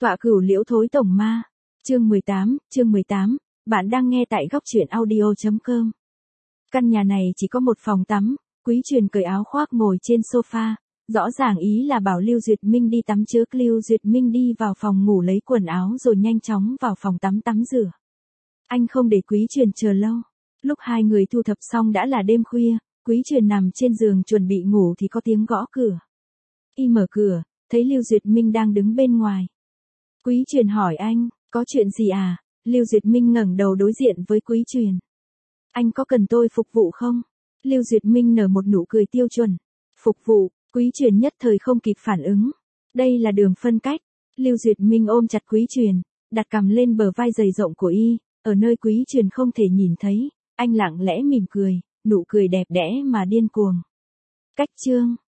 Tọa Cửu Liễu Thối Tổng Ma. Chương 18, bạn đang nghe tại góc truyện audio.com. Căn nhà này chỉ có một phòng tắm, Quý Truyền cởi áo khoác ngồi trên sofa, rõ ràng ý là bảo Lưu Duyệt Minh đi tắm trước. Lưu Duyệt Minh đi vào phòng ngủ lấy quần áo rồi nhanh chóng vào phòng tắm tắm rửa. Anh không để Quý Truyền chờ lâu. Lúc hai người thu thập xong đã là đêm khuya, Quý Truyền nằm trên giường chuẩn bị ngủ thì có tiếng gõ cửa. Y mở cửa, thấy Lưu Duyệt Minh đang đứng bên ngoài. Quý Truyền hỏi anh, có chuyện gì à? Lưu Duyệt Minh ngẩng đầu đối diện với Quý Truyền. Anh có cần tôi phục vụ không? Lưu Duyệt Minh nở một nụ cười tiêu chuẩn. Phục vụ, Quý Truyền nhất thời không kịp phản ứng. Đây là đường phân cách. Lưu Duyệt Minh ôm chặt Quý Truyền, đặt cằm lên bờ vai dày rộng của y, ở nơi Quý Truyền không thể nhìn thấy, anh lặng lẽ mỉm cười, nụ cười đẹp đẽ mà điên cuồng. Cách chương.